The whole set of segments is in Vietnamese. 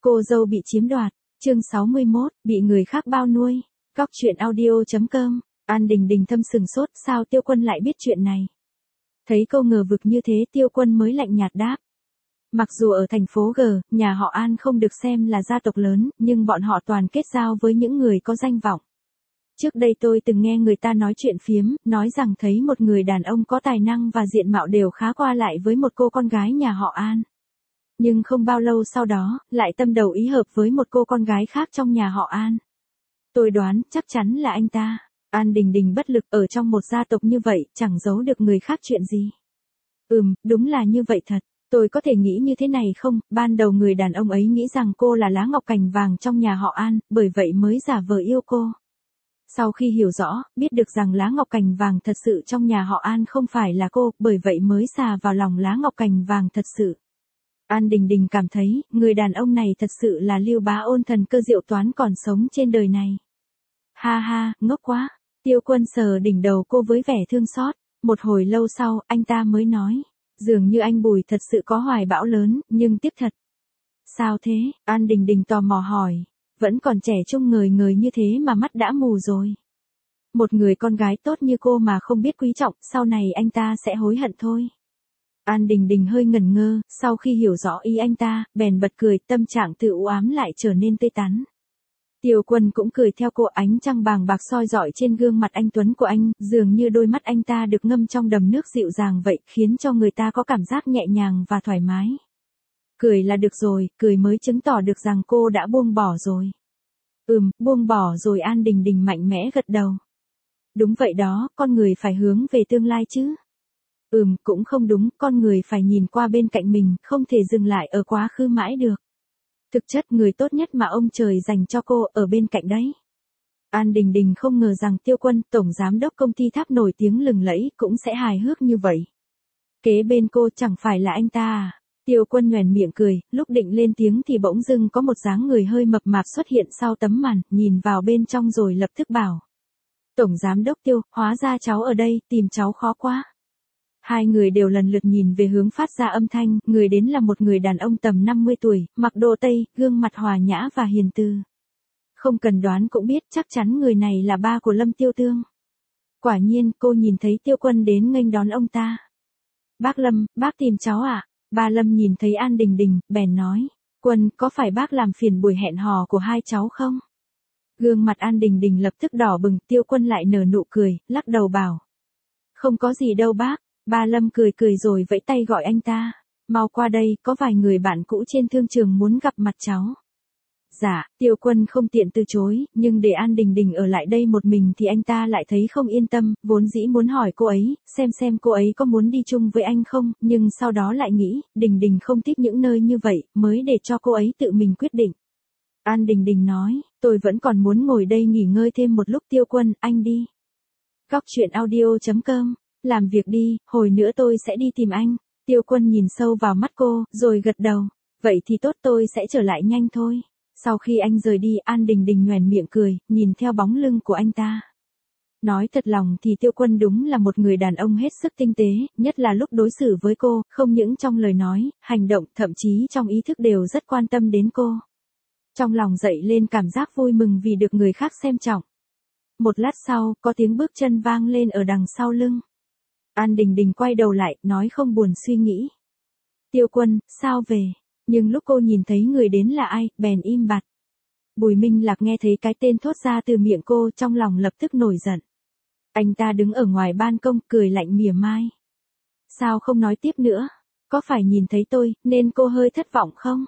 Cô dâu bị chiếm đoạt, chương 61, bị người khác bao nuôi. Cóc truyện audio.com, An Đình Đình thâm sừng sốt, sao Tiêu Quân lại biết chuyện này? Thấy câu ngờ vực như thế, Tiêu Quân mới lạnh nhạt đáp. Mặc dù ở thành phố G, nhà họ An không được xem là gia tộc lớn, nhưng bọn họ toàn kết giao với những người có danh vọng. Trước đây tôi từng nghe người ta nói chuyện phiếm, nói rằng thấy một người đàn ông có tài năng và diện mạo đều khá qua lại với một cô con gái nhà họ An. Nhưng không bao lâu sau đó, lại tâm đầu ý hợp với một cô con gái khác trong nhà họ An. Tôi đoán, chắc chắn là anh ta. An Đình Đình bất lực, ở trong một gia tộc như vậy, chẳng giấu được người khác chuyện gì. Đúng là như vậy thật. Tôi có thể nghĩ như thế này không, ban đầu người đàn ông ấy nghĩ rằng cô là lá ngọc cành vàng trong nhà họ An, bởi vậy mới giả vờ yêu cô. Sau khi hiểu rõ, biết được rằng lá ngọc cành vàng thật sự trong nhà họ An không phải là cô, bởi vậy mới xà vào lòng lá ngọc cành vàng thật sự. An Đình Đình cảm thấy, người đàn ông này thật sự là Lưu Bá Ôn thần cơ diệu toán còn sống trên đời này. Ha ha, ngốc quá. Tiêu Quân sờ đỉnh đầu cô với vẻ thương xót. Một hồi lâu sau, anh ta mới nói. Dường như anh Bùi thật sự có hoài bão lớn, nhưng tiếc thật. Sao thế? An Đình Đình tò mò hỏi. Vẫn còn trẻ trung ngời ngời như thế mà mắt đã mù rồi. Một người con gái tốt như cô mà không biết quý trọng, sau này anh ta sẽ hối hận thôi. An Đình Đình hơi ngẩn ngơ, sau khi hiểu rõ ý anh ta, bèn bật cười, tâm trạng tự u ám lại trở nên tươi tắn. Tiêu Quân cũng cười theo cô, ánh trăng bàng bạc soi rọi trên gương mặt anh tuấn của anh, dường như đôi mắt anh ta được ngâm trong đầm nước dịu dàng vậy, khiến cho người ta có cảm giác nhẹ nhàng và thoải mái. Cười là được rồi, cười mới chứng tỏ được rằng cô đã buông bỏ rồi. Buông bỏ rồi. An Đình Đình mạnh mẽ gật đầu. Đúng vậy đó, con người phải hướng về tương lai chứ. Cũng không đúng, con người phải nhìn qua bên cạnh mình, không thể dừng lại ở quá khứ mãi được. Thực chất người tốt nhất mà ông trời dành cho cô ở bên cạnh đấy. An Đình Đình không ngờ rằng Tiêu Quân, tổng giám đốc công ty tháp nổi tiếng lừng lẫy, cũng sẽ hài hước như vậy. Kế bên cô chẳng phải là anh ta à? Tiêu Quân nhoẻn miệng cười, lúc định lên tiếng thì bỗng dưng có một dáng người hơi mập mạp xuất hiện sau tấm màn, nhìn vào bên trong rồi lập tức bảo. Tổng giám đốc Tiêu, hóa ra cháu ở đây, tìm cháu khó quá. Hai người đều lần lượt nhìn về hướng phát ra âm thanh, người đến là một người đàn ông tầm 50 tuổi, mặc đồ Tây, gương mặt hòa nhã và hiền từ. Không cần đoán cũng biết chắc chắn người này là ba của Lâm Tiêu Tương. Quả nhiên, cô nhìn thấy Tiêu Quân đến nghênh đón ông ta. Bác Lâm, bác tìm cháu à? Ba Lâm nhìn thấy An Đình Đình, bèn nói. Quân, có phải bác làm phiền buổi hẹn hò của hai cháu không? Gương mặt An Đình Đình lập tức đỏ bừng, Tiêu Quân lại nở nụ cười, lắc đầu bảo. Không có gì đâu bác. Ba Lâm cười cười rồi vẫy tay gọi anh ta. Mau qua đây, có vài người bạn cũ trên thương trường muốn gặp mặt cháu. Dạ, Tiêu Quân không tiện từ chối, nhưng để An Đình Đình ở lại đây một mình thì anh ta lại thấy không yên tâm, vốn dĩ muốn hỏi cô ấy, xem cô ấy có muốn đi chung với anh không, nhưng sau đó lại nghĩ, Đình Đình không thích những nơi như vậy, mới để cho cô ấy tự mình quyết định. An Đình Đình nói, tôi vẫn còn muốn ngồi đây nghỉ ngơi thêm một lúc. Tiêu Quân, anh đi. Cóc truyện audio.com, làm việc đi, hồi nữa tôi sẽ đi tìm anh. Tiêu Quân nhìn sâu vào mắt cô, rồi gật đầu. Vậy thì tốt, tôi sẽ trở lại nhanh thôi. Sau khi anh rời đi, An Đình Đình nhoẻn miệng cười, nhìn theo bóng lưng của anh ta. Nói thật lòng thì Tiêu Quân đúng là một người đàn ông hết sức tinh tế, nhất là lúc đối xử với cô, không những trong lời nói, hành động, thậm chí trong ý thức đều rất quan tâm đến cô. Trong lòng dậy lên cảm giác vui mừng vì được người khác xem trọng. Một lát sau, có tiếng bước chân vang lên ở đằng sau lưng. An Đình Đình quay đầu lại, nói không buồn suy nghĩ. Tiêu Quân, sao về? Nhưng lúc cô nhìn thấy người đến là ai, bèn im bặt. Bùi Minh Lạc nghe thấy cái tên thốt ra từ miệng cô, trong lòng lập tức nổi giận. Anh ta đứng ở ngoài ban công, cười lạnh mỉa mai. Sao không nói tiếp nữa? Có phải nhìn thấy tôi, nên cô hơi thất vọng không?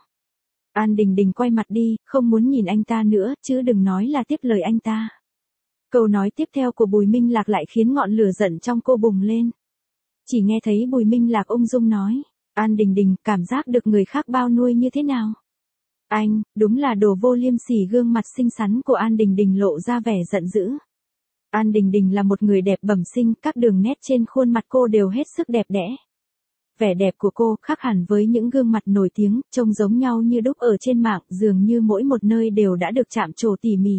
An Đình Đình quay mặt đi, không muốn nhìn anh ta nữa, chứ đừng nói là tiếp lời anh ta. Câu nói tiếp theo của Bùi Minh Lạc lại khiến ngọn lửa giận trong cô bùng lên. Chỉ nghe thấy Bùi Minh Lạc ung dung nói. An Đình Đình, cảm giác được người khác bao nuôi như thế nào? Anh, đúng là đồ vô liêm sỉ. Gương mặt xinh xắn của An Đình Đình lộ ra vẻ giận dữ. An Đình Đình là một người đẹp bẩm sinh, các đường nét trên khuôn mặt cô đều hết sức đẹp đẽ. Vẻ đẹp của cô khác hẳn với những gương mặt nổi tiếng, trông giống nhau như đúc ở trên mạng, dường như mỗi một nơi đều đã được chạm trổ tỉ mỉ.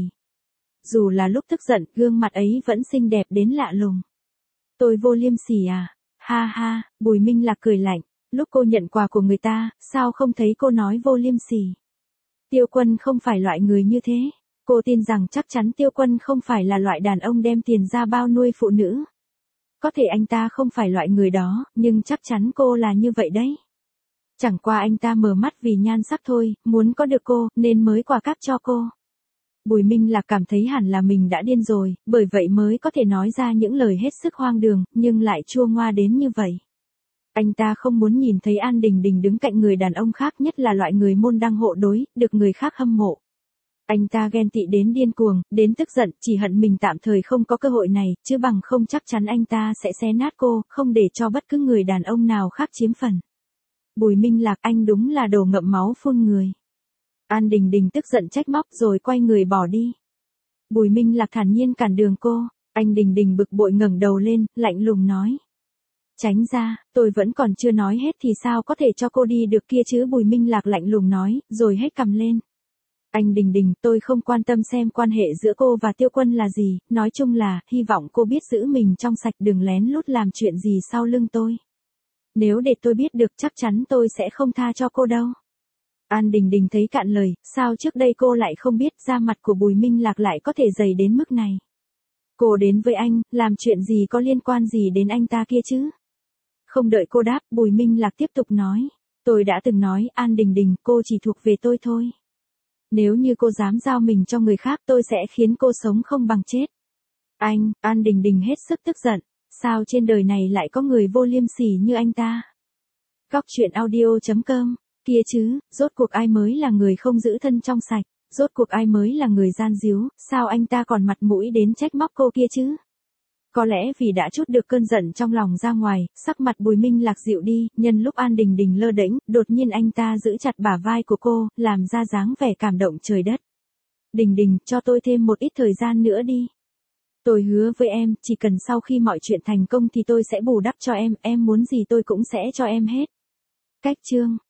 Dù là lúc tức giận, gương mặt ấy vẫn xinh đẹp đến lạ lùng. Tôi vô liêm sỉ à? Ha ha, Bùi Minh Lạc cười lạnh. Lúc cô nhận quà của người ta, sao không thấy cô nói vô liêm sỉ? Tiêu Quân không phải loại người như thế. Cô tin rằng chắc chắn Tiêu Quân không phải là loại đàn ông đem tiền ra bao nuôi phụ nữ. Có thể anh ta không phải loại người đó, nhưng chắc chắn cô là như vậy đấy. Chẳng qua anh ta mờ mắt vì nhan sắc thôi, muốn có được cô, nên mới quà cáp cho cô. Bùi Minh Lạc cảm thấy hẳn là mình đã điên rồi, bởi vậy mới có thể nói ra những lời hết sức hoang đường, nhưng lại chua ngoa đến như vậy. Anh ta không muốn nhìn thấy An Đình Đình đứng cạnh người đàn ông khác, nhất là loại người môn đăng hộ đối, được người khác hâm mộ. Anh ta ghen tị đến điên cuồng, đến tức giận, chỉ hận mình tạm thời không có cơ hội này, chứ bằng không chắc chắn anh ta sẽ xé nát cô, không để cho bất cứ người đàn ông nào khác chiếm phần. Bùi Minh Lạc, anh đúng là đồ ngậm máu phun người. An Đình Đình tức giận trách móc rồi quay người bỏ đi. Bùi Minh Lạc thản nhiên cản đường cô. Anh Đình Đình bực bội ngẩng đầu lên, lạnh lùng nói. Tránh ra, tôi vẫn còn chưa nói hết thì sao có thể cho cô đi được kia chứ. Bùi Minh Lạc lạnh lùng nói, rồi hết cầm lên. Anh Đình Đình, tôi không quan tâm xem quan hệ giữa cô và Tiêu Quân là gì, nói chung là, hy vọng cô biết giữ mình trong sạch, đừng lén lút làm chuyện gì sau lưng tôi. Nếu để tôi biết được chắc chắn tôi sẽ không tha cho cô đâu. An Đình Đình thấy cạn lời, sao trước đây cô lại không biết da mặt của Bùi Minh Lạc lại có thể dày đến mức này. Cô đến với anh, làm chuyện gì có liên quan gì đến anh ta kia chứ? Không đợi cô đáp, Bùi Minh Lạc tiếp tục nói. Tôi đã từng nói, An Đình Đình, cô chỉ thuộc về tôi thôi. Nếu như cô dám giao mình cho người khác tôi sẽ khiến cô sống không bằng chết. Anh, An Đình Đình hết sức tức giận. Sao trên đời này lại có người vô liêm sỉ như anh ta? Góc truyện audio.com. Kia chứ, rốt cuộc ai mới là người không giữ thân trong sạch, rốt cuộc ai mới là người gian díu, sao anh ta còn mặt mũi đến trách móc cô kia chứ? Có lẽ vì đã trút được cơn giận trong lòng ra ngoài, sắc mặt Bùi Minh Lạc dịu đi, nhân lúc An Đình Đình lơ đễnh, đột nhiên anh ta giữ chặt bả vai của cô, làm ra dáng vẻ cảm động trời đất. Đình Đình, cho tôi thêm một ít thời gian nữa đi. Tôi hứa với em, chỉ cần sau khi mọi chuyện thành công thì tôi sẽ bù đắp cho em muốn gì tôi cũng sẽ cho em hết. Cách chương